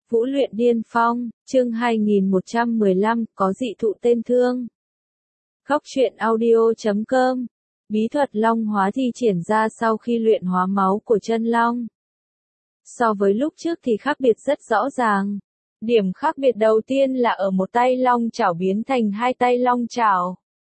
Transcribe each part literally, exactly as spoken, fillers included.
Vũ luyện điên phong, chương hai nghìn một trăm mười lăm, có dị thụ tên Thương. Góc truyện audio chấm com. Bí thuật long hóa thi triển ra sau khi luyện hóa máu của chân long. So với lúc trước thì khác biệt rất rõ ràng. Điểm khác biệt đầu tiên là ở một tay long chảo biến thành hai tay long chảo.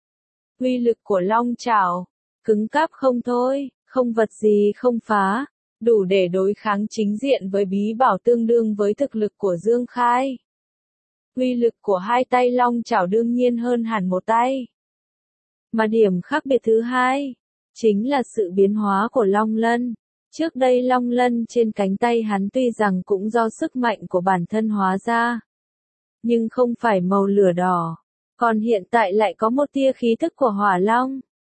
Uy lực của long chảo, cứng cáp không thôi, không vật gì không phá, đủ để đối kháng chính diện với bí bảo tương đương với thực lực của Dương Khai. Uy lực của hai tay long chảo đương nhiên hơn hẳn một tay. Mà điểm khác biệt thứ hai, chính là sự biến hóa của long lân. Trước đây long lân trên cánh tay hắn tuy rằng cũng do sức mạnh của bản thân hóa ra, nhưng không phải màu lửa đỏ, còn hiện tại lại có một tia khí tức của hỏa long.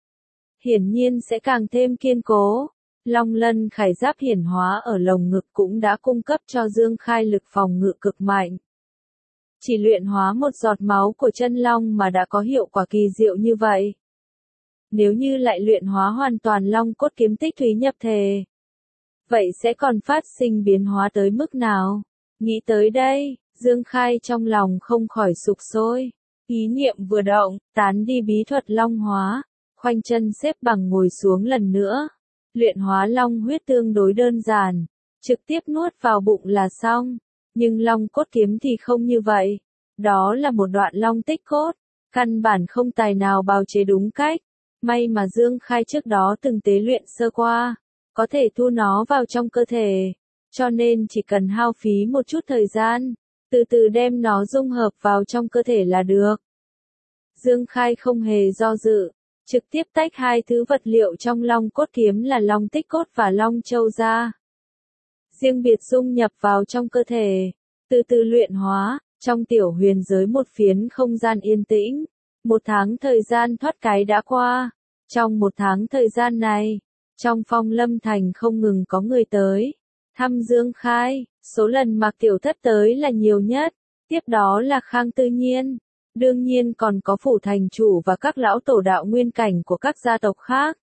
Hiển nhiên sẽ càng thêm kiên cố. Long lân khải giáp hiển hóa ở lồng ngực cũng đã cung cấp cho Dương Khai lực phòng ngự cực mạnh. Chỉ luyện hóa một giọt máu của chân long mà đã có hiệu quả kỳ diệu như vậy. Nếu như lại luyện hóa hoàn toàn long cốt kiếm tích thúy nhập thể, vậy sẽ còn phát sinh biến hóa tới mức nào? Nghĩ tới đây, Dương Khai trong lòng không khỏi sục sôi. Ý niệm vừa động, tán đi bí thuật long hóa, khoanh chân xếp bằng ngồi xuống lần nữa. Luyện hóa long huyết tương đối đơn giản, trực tiếp nuốt vào bụng là xong. Nhưng long cốt kiếm thì không như vậy. Đó là một đoạn long tích cốt, căn bản không tài nào bào chế đúng cách. May mà Dương Khai trước đó từng tế luyện sơ qua, có thể thu nó vào trong cơ thể, cho nên chỉ cần hao phí một chút thời gian, từ từ đem nó dung hợp vào trong cơ thể là được. Dương Khai không hề do dự, trực tiếp tách hai thứ vật liệu trong long cốt kiếm là long tích cốt và long châu ra. Riêng biệt dung nhập vào trong cơ thể, từ từ luyện hóa, trong tiểu huyền giới một phiến không gian yên tĩnh. Một tháng thời gian thoát cái đã qua. Trong một tháng thời gian này, trong Phong Lâm Thành không ngừng có người tới thăm Dương Khai, số lần Mạc Tiểu Thất tới là nhiều nhất, tiếp đó là Khang Tư Nhiên, đương nhiên còn có phủ thành chủ và các lão tổ đạo nguyên cảnh của các gia tộc khác.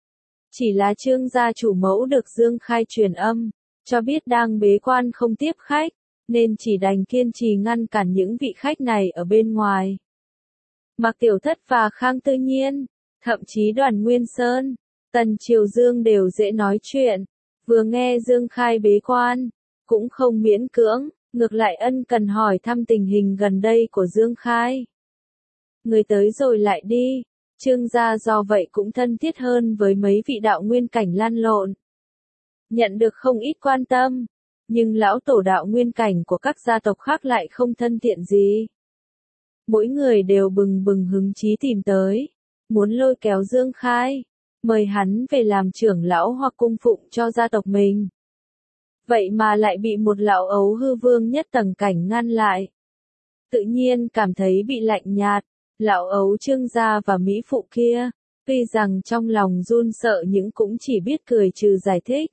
Chỉ là Trương gia chủ mẫu được Dương Khai truyền âm, cho biết đang bế quan không tiếp khách, nên chỉ đành kiên trì ngăn cản những vị khách này ở bên ngoài. Mạc Tiểu Thất và Khang Tư Nhiên, thậm chí Đoàn Nguyên Sơn, Tần Triều Dương đều dễ nói chuyện, vừa nghe Dương Khai bế quan, cũng không miễn cưỡng, ngược lại ân cần hỏi thăm tình hình gần đây của Dương Khai. Người tới rồi lại đi, Trương gia do vậy cũng thân thiết hơn với mấy vị đạo nguyên cảnh lăn lộn. Nhận được không ít quan tâm, nhưng lão tổ đạo nguyên cảnh của các gia tộc khác lại không thân thiện gì. Mỗi người đều bừng bừng hứng chí tìm tới, muốn lôi kéo Dương Khai, mời hắn về làm trưởng lão hoặc cung phụng cho gia tộc mình. Vậy mà lại bị một lão ấu hư vương nhất tầng cảnh ngăn lại. Tự nhiên cảm thấy bị lạnh nhạt, lão ấu Trương gia và mỹ phụ kia, tuy rằng trong lòng run sợ nhưng cũng chỉ biết cười trừ giải thích.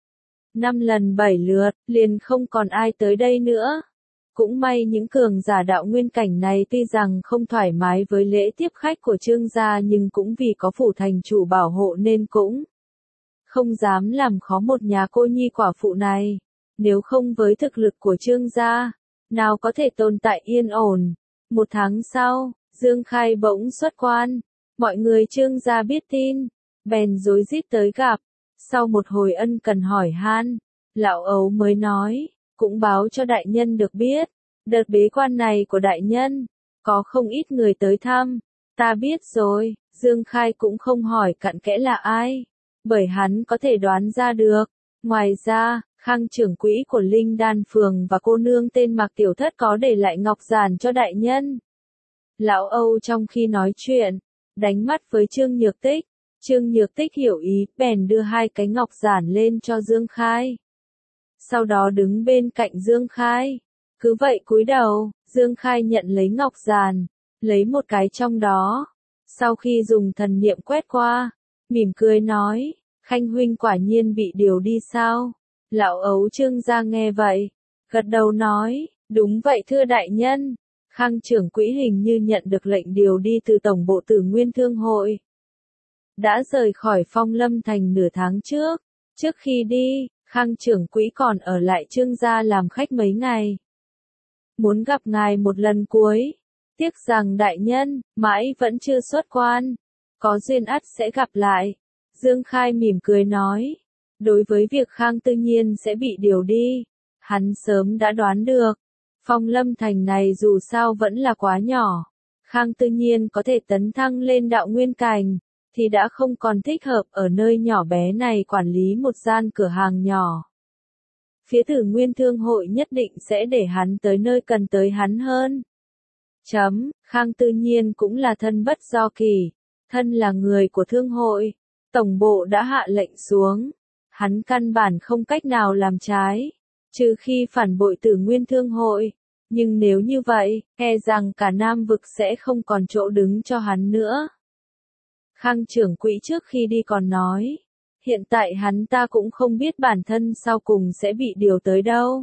Năm lần bảy lượt, liền không còn ai tới đây nữa. Cũng may những cường giả đạo nguyên cảnh này tuy rằng không thoải mái với lễ tiếp khách của Trương gia nhưng cũng vì có phủ thành chủ bảo hộ nên cũng không dám làm khó một nhà cô nhi quả phụ này. Nếu không với thực lực của Trương gia, nào có thể tồn tại yên ổn. Một tháng sau, Dương Khai bỗng xuất quan. Mọi người Trương gia biết tin, bèn rối rít tới gặp. Sau một hồi ân cần hỏi han, lão ấu mới nói, cũng báo cho đại nhân được biết, đợt bế quan này của đại nhân, có không ít người tới thăm. Ta biết rồi, Dương Khai cũng không hỏi cặn kẽ là ai, bởi hắn có thể đoán ra được. Ngoài ra, Khang trưởng quỹ của Linh Đan Phường và cô nương tên Mạc Tiểu Thất có để lại ngọc giản cho đại nhân. Lão Âu trong khi nói chuyện, đánh mắt với Trương Nhược Tích. Trương Nhược Tích hiểu ý, bèn đưa hai cái ngọc giản lên cho Dương Khai. Sau đó đứng bên cạnh Dương Khai. Cứ vậy cúi đầu, Dương Khai nhận lấy ngọc giản, lấy một cái trong đó. Sau khi dùng thần niệm quét qua, mỉm cười nói, Khanh huynh quả nhiên bị điều đi sao? Lão ấu Trương gia nghe vậy, gật đầu nói, đúng vậy thưa đại nhân. Khang trưởng quỹ hình như nhận được lệnh điều đi từ tổng bộ Tử Nguyên Thương hội. Đã rời khỏi Phong Lâm Thành nửa tháng trước. Trước khi đi, Khang trưởng quỹ còn ở lại Trương gia làm khách mấy ngày. muốn gặp ngài một lần cuối. Tiếc rằng đại nhân, mãi vẫn chưa xuất quan. Có duyên ắt sẽ gặp lại. Dương Khai mỉm cười nói. Đối với việc Khang Tư Nhiên sẽ bị điều đi, hắn sớm đã đoán được. Phong Lâm Thành này dù sao vẫn là quá nhỏ. Khang Tư Nhiên có thể tấn thăng lên đạo nguyên cảnh, thì đã không còn thích hợp ở nơi nhỏ bé này quản lý một gian cửa hàng nhỏ. Phía Tử Nguyên Thương hội nhất định sẽ để hắn tới nơi cần tới hắn hơn. Chấm, Khang Tư Nhiên cũng là thân bất do kỳ, thân là người của thương hội, tổng bộ đã hạ lệnh xuống, hắn căn bản không cách nào làm trái, trừ khi phản bội Tử Nguyên Thương hội, nhưng nếu như vậy, e rằng cả Nam vực sẽ không còn chỗ đứng cho hắn nữa. Khang trưởng quỹ trước khi đi còn nói, hiện tại hắn ta cũng không biết bản thân sau cùng sẽ bị điều tới đâu.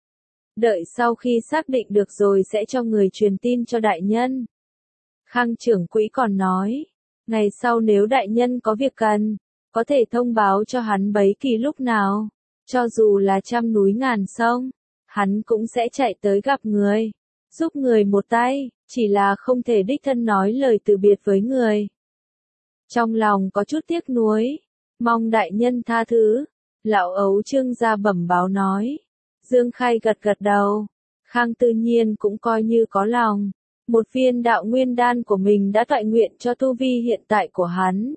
Đợi sau khi xác định được rồi sẽ cho người truyền tin cho đại nhân. Khang trưởng quỹ còn nói, ngày sau nếu đại nhân có việc cần, có thể thông báo cho hắn bấy kỳ lúc nào, cho dù là trăm núi ngàn sông, hắn cũng sẽ chạy tới gặp người, giúp người một tay, chỉ là không thể đích thân nói lời từ biệt với người. Trong lòng có chút tiếc nuối, mong đại nhân tha thứ, lão ấu Trương gia bẩm báo nói. Dương Khai gật gật đầu, Khang Tư Nhiên cũng coi như có lòng, một viên đạo nguyên đan của mình đã toại nguyện cho tu vi hiện tại của hắn.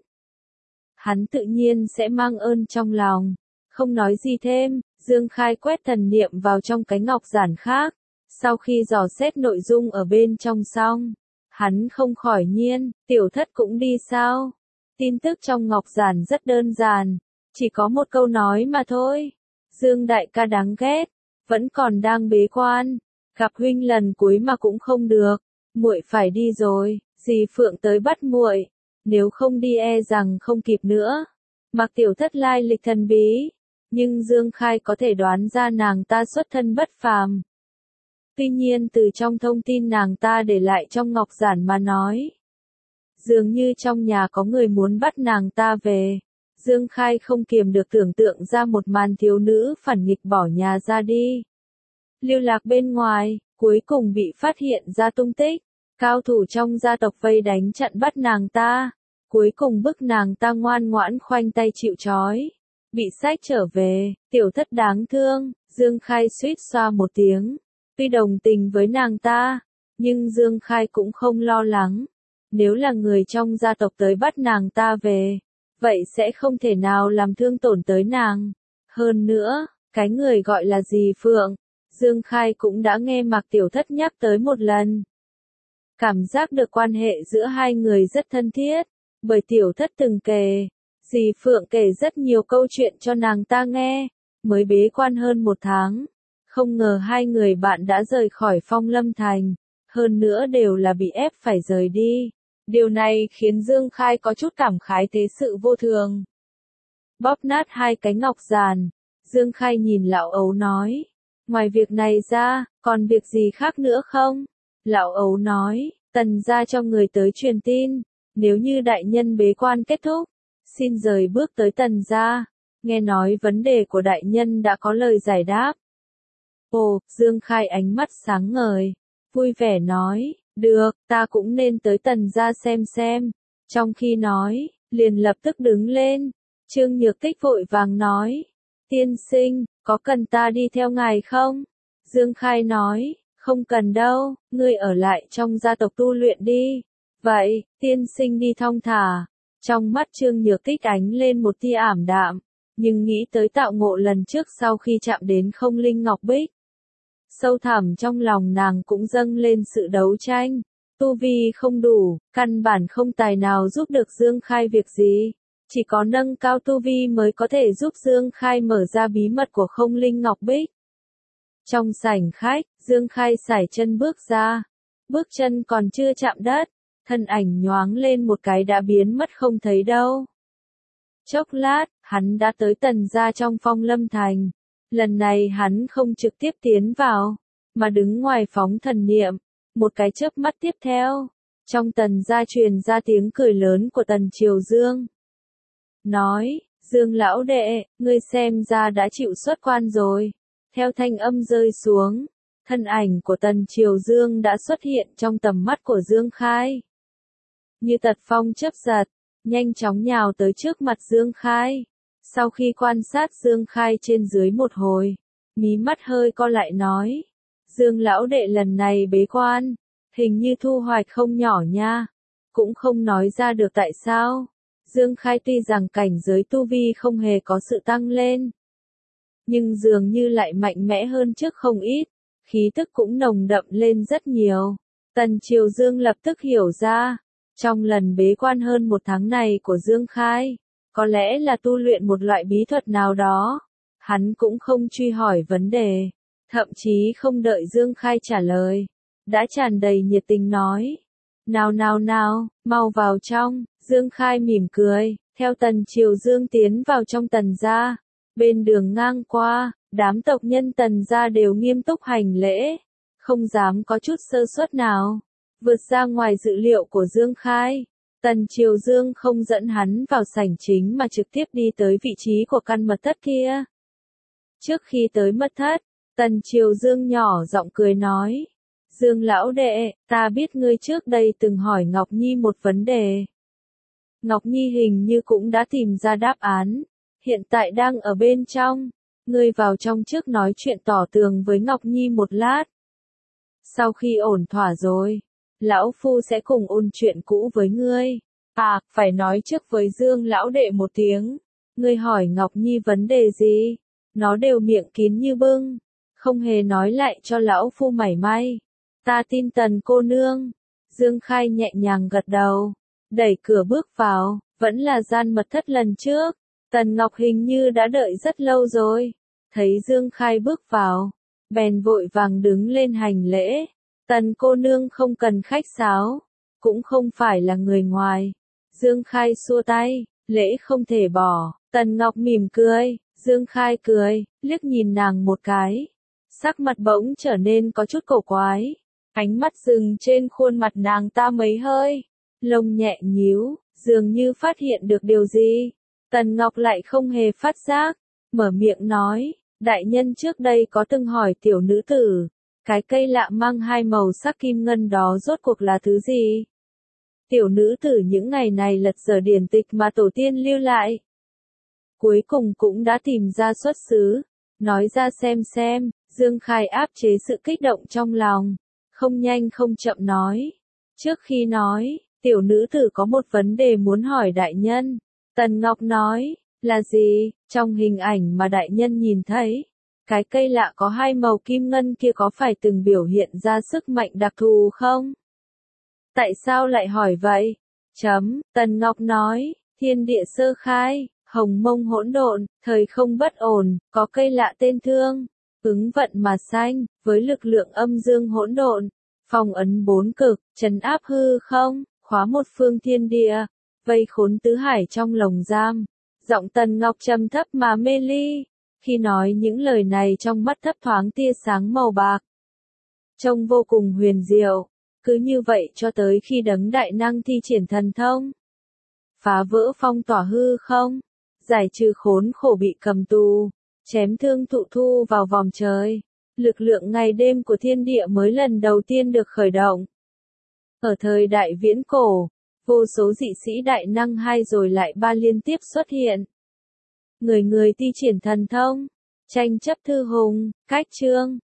Hắn tự nhiên sẽ mang ơn trong lòng, không nói gì thêm, Dương Khai quét thần niệm vào trong cái ngọc giản khác, sau khi dò xét nội dung ở bên trong xong, hắn không khỏi nhiên, tiểu thất cũng đi sao? Tin tức trong ngọc giản rất đơn giản, chỉ có một câu nói mà thôi. Dương đại ca đáng ghét, vẫn còn đang bế quan, gặp huynh lần cuối mà cũng không được, muội phải đi rồi, dì Phượng tới bắt muội, nếu không đi e rằng không kịp nữa. Mặc tiểu thất lai lịch thần bí, nhưng Dương Khai có thể đoán ra nàng ta xuất thân bất phàm. Tuy nhiên từ trong thông tin nàng ta để lại trong ngọc giản mà nói, dường như trong nhà có người muốn bắt nàng ta về. Dương Khai không kiềm được tưởng tượng ra một màn thiếu nữ phản nghịch bỏ nhà ra đi, lưu lạc bên ngoài, cuối cùng bị phát hiện ra tung tích, cao thủ trong gia tộc vây đánh chặn bắt nàng ta, cuối cùng bức nàng ta ngoan ngoãn khoanh tay chịu trói, bị sách trở về, tiểu thất đáng thương. Dương Khai suýt xoa một tiếng, tuy đồng tình với nàng ta, nhưng Dương Khai cũng không lo lắng, nếu là người trong gia tộc tới bắt nàng ta về, vậy sẽ không thể nào làm thương tổn tới nàng. Hơn nữa, cái người gọi là dì Phượng, Dương Khai cũng đã nghe Mạc Tiểu Thất nhắc tới một lần. Cảm giác được quan hệ giữa hai người rất thân thiết, bởi Tiểu Thất từng kể, dì Phượng kể rất nhiều câu chuyện cho nàng ta nghe, mới bế quan hơn một tháng. Không ngờ hai người bạn đã rời khỏi Phong Lâm Thành, hơn nữa đều là bị ép phải rời đi. Điều này khiến Dương Khai có chút cảm khái thế sự vô thường. Bóp nát hai cái ngọc giản, Dương Khai nhìn lão ấu nói, ngoài việc này ra, còn việc gì khác nữa không? Lão ấu nói, Tần gia cho người tới truyền tin, nếu như đại nhân bế quan kết thúc, xin rời bước tới Tần gia, nghe nói vấn đề của đại nhân đã có lời giải đáp. Ồ, Dương Khai ánh mắt sáng ngời, vui vẻ nói, được, ta cũng nên tới Tần gia xem xem. Trong khi nói, liền lập tức đứng lên. Trương Nhược Tích vội vàng nói, tiên sinh, có cần ta đi theo ngài không? Dương Khai nói, không cần đâu, ngươi ở lại trong gia tộc tu luyện đi. Vậy, tiên sinh đi thong thả. Trong mắt Trương Nhược Tích ánh lên một tia ảm đạm, nhưng nghĩ tới tạo ngộ lần trước sau khi chạm đến không linh ngọc bích. Sâu thẳm trong lòng nàng cũng dâng lên sự đấu tranh, tu vi không đủ, căn bản không tài nào giúp được Dương Khai việc gì, chỉ có nâng cao tu vi mới có thể giúp Dương Khai mở ra bí mật của không linh ngọc bích. Trong sảnh khách, Dương Khai sải chân bước ra, bước chân còn chưa chạm đất, thân ảnh nhoáng lên một cái đã biến mất không thấy đâu. Chốc lát, hắn đã tới Tần gia trong Phong Lâm Thành. Lần này hắn không trực tiếp tiến vào, mà đứng ngoài phóng thần niệm. Một cái chớp mắt tiếp theo, trong Tần gia truyền ra tiếng cười lớn của Tần Triều Dương. Nói, Dương lão đệ, ngươi xem ra đã chịu xuất quan rồi. Theo thanh âm rơi xuống, thân ảnh của Tần Triều Dương đã xuất hiện trong tầm mắt của Dương Khai. Như tật phong chớp giật, nhanh chóng nhào tới trước mặt Dương Khai. Sau khi quan sát Dương Khai trên dưới một hồi, mí mắt hơi co lại nói. Dương lão đệ lần này bế quan, hình như thu hoạch không nhỏ nha, cũng không nói ra được tại sao. Dương Khai tuy rằng cảnh giới tu vi không hề có sự tăng lên, nhưng dường như lại mạnh mẽ hơn trước không ít, khí tức cũng nồng đậm lên rất nhiều. Tần Triều Dương lập tức hiểu ra, trong lần bế quan hơn một tháng này của Dương Khai, có lẽ là tu luyện một loại bí thuật nào đó. Hắn cũng không truy hỏi vấn đề, thậm chí không đợi Dương Khai trả lời, đã tràn đầy nhiệt tình nói. Nào nào nào, mau vào trong. Dương Khai mỉm cười, theo Tần Triều Dương tiến vào trong Tần gia. Bên đường ngang qua, đám tộc nhân Tần gia đều nghiêm túc hành lễ, không dám có chút sơ suất nào. Vượt ra ngoài dự liệu của Dương Khai, Tần Triều Dương không dẫn hắn vào sảnh chính mà trực tiếp đi tới vị trí của căn mật thất kia. Trước khi tới mật thất, Tần Triều Dương nhỏ giọng cười nói. Dương lão đệ, ta biết ngươi trước đây từng hỏi Ngọc Nhi một vấn đề. Ngọc Nhi hình như cũng đã tìm ra đáp án, hiện tại đang ở bên trong. Ngươi vào trong trước nói chuyện tỏ tường với Ngọc Nhi một lát. Sau khi ổn thỏa rồi, lão phu sẽ cùng ôn chuyện cũ với ngươi. À, phải nói trước với Dương lão đệ một tiếng. Ngươi hỏi Ngọc Nhi vấn đề gì? Nó đều miệng kín như bưng, không hề nói lại cho lão phu mảy may. Ta tin Tần cô nương. Dương Khai nhẹ nhàng gật đầu, đẩy cửa bước vào, vẫn là gian mật thất lần trước. Tần Ngọc hình như đã đợi rất lâu rồi, thấy Dương Khai bước vào, bèn vội vàng đứng lên hành lễ. Tần cô nương không cần khách sáo, cũng không phải là người ngoài. Dương Khai xua tay, lễ không thể bỏ. Tần Ngọc mỉm cười, Dương Khai cười, liếc nhìn nàng một cái. Sắc mặt bỗng trở nên có chút cổ quái, ánh mắt dừng trên khuôn mặt nàng ta mấy hơi, lông nhẹ nhíu, dường như phát hiện được điều gì. Tần Ngọc lại không hề phát giác, mở miệng nói, đại nhân trước đây có từng hỏi tiểu nữ tử, cái cây lạ mang hai màu sắc kim ngân đó rốt cuộc là thứ gì? Tiểu nữ tử những ngày này lật dở điển tịch mà tổ tiên lưu lại, cuối cùng cũng đã tìm ra xuất xứ, nói ra xem xem. Dương Khai áp chế sự kích động trong lòng, không nhanh không chậm nói. Trước khi nói, tiểu nữ tử có một vấn đề muốn hỏi đại nhân. Tần Ngọc nói, là gì? Trong hình ảnh mà đại nhân nhìn thấy, cái cây lạ có hai màu kim ngân kia có phải từng biểu hiện ra sức mạnh đặc thù không? Tại sao lại hỏi vậy? Chấm, Tần Ngọc nói, thiên địa sơ khai, hồng mông hỗn độn, thời không bất ổn, có cây lạ tên thương, ứng vận mà sanh, với lực lượng âm dương hỗn độn, phong ấn bốn cực, trấn áp hư không, khóa một phương thiên địa, vây khốn tứ hải trong lồng giam. Giọng Tần Ngọc trầm thấp mà mê ly, khi nói những lời này trong mắt thấp thoáng tia sáng màu bạc, trông vô cùng huyền diệu. Cứ như vậy cho tới khi đấng đại năng thi triển thần thông, phá vỡ phong tỏa hư không, giải trừ khốn khổ bị cầm tù, chém thương thụ thu vào vòng trời, lực lượng ngày đêm của thiên địa mới lần đầu tiên được khởi động. Ở thời đại viễn cổ, vô số dị sĩ đại năng hai rồi lại ba liên tiếp xuất hiện. Người người thi triển thần thông, tranh chấp thư hùng, cách chương,